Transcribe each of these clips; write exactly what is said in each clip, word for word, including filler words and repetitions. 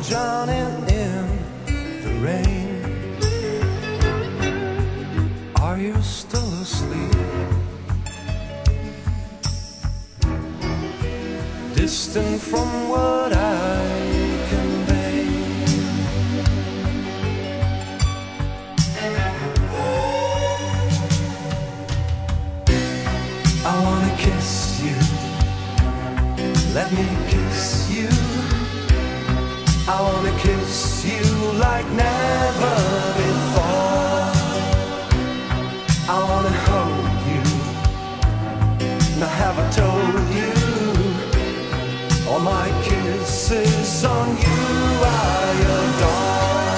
drowning in the rain. Are you still asleep? Distant from what I convey. I wanna kiss you. Let me kiss you. I wanna kiss you like never before. I wanna hold you. Now have I told you? All my kisses on you I adore.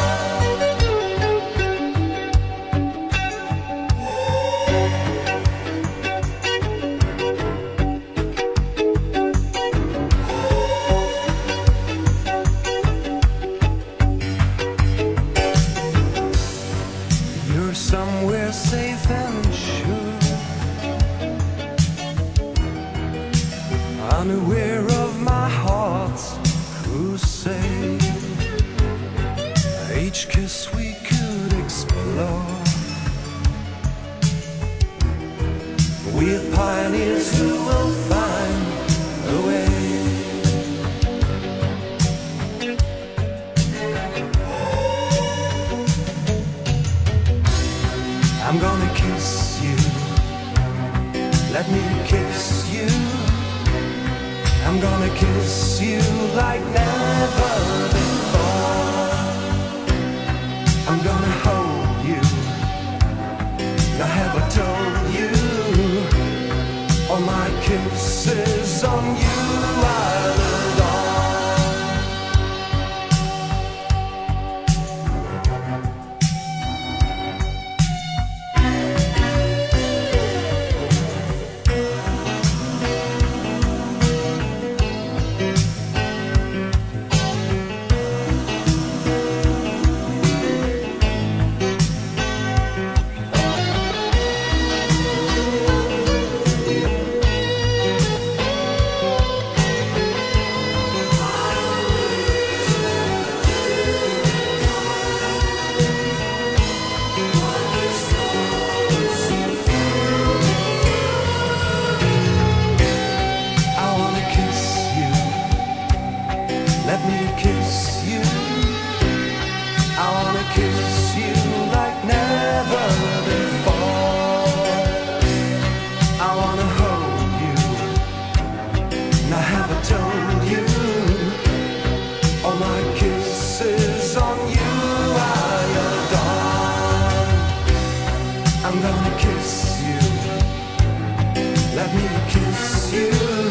You're somewhere safe and sure, unaware of my heart's crusade. Each kiss we could explore. We're pioneers who will find a way. I'm gonna kiss you. Let me kiss you. I'm gonna kiss you like never before. I'm gonna hold you. Now have I told you? All my kisses on you I'll adore. Let me kiss you. I wanna kiss you like never before. I wanna hold you. Now have I told you? All my kisses on you I adore. I'm gonna kiss you. Let me kiss you.